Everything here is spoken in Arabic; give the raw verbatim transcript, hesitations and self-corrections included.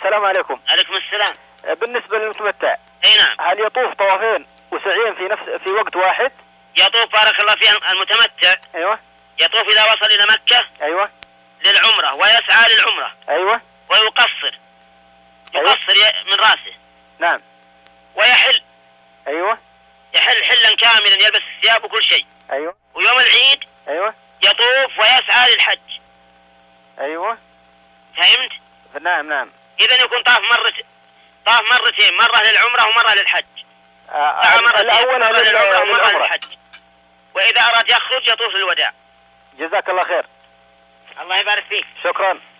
السلام عليكم. عليكم السلام. بالنسبة للمتمتع، اي نعم. هل يطوف طوافين وسعيين في نفس في وقت واحد؟ يطوف بارك الله فيه المتمتع. ايوه. يطوف اذا وصل الى مكة. ايوه. للعمرة ويسعى للعمرة. ايوه. ويقصر. أيوة. يقصر من راسه. نعم. ويحل. ايوه. يحل حلا كاملا، يلبس الثياب وكل شيء. ايوه. ويوم العيد. ايوه. يطوف ويسعى للحج. ايوه. فهمت؟ نعم نعم. اذا يكون طاف مرة طاف مرتين، مرة للعمرة ومرة للحج. آه الأول مرة للعمرة ومرة للعمرة. للحج. وإذا أراد يخرج يطوف للوداع. جزاك الله خير. الله يبارك فيك. شكرا.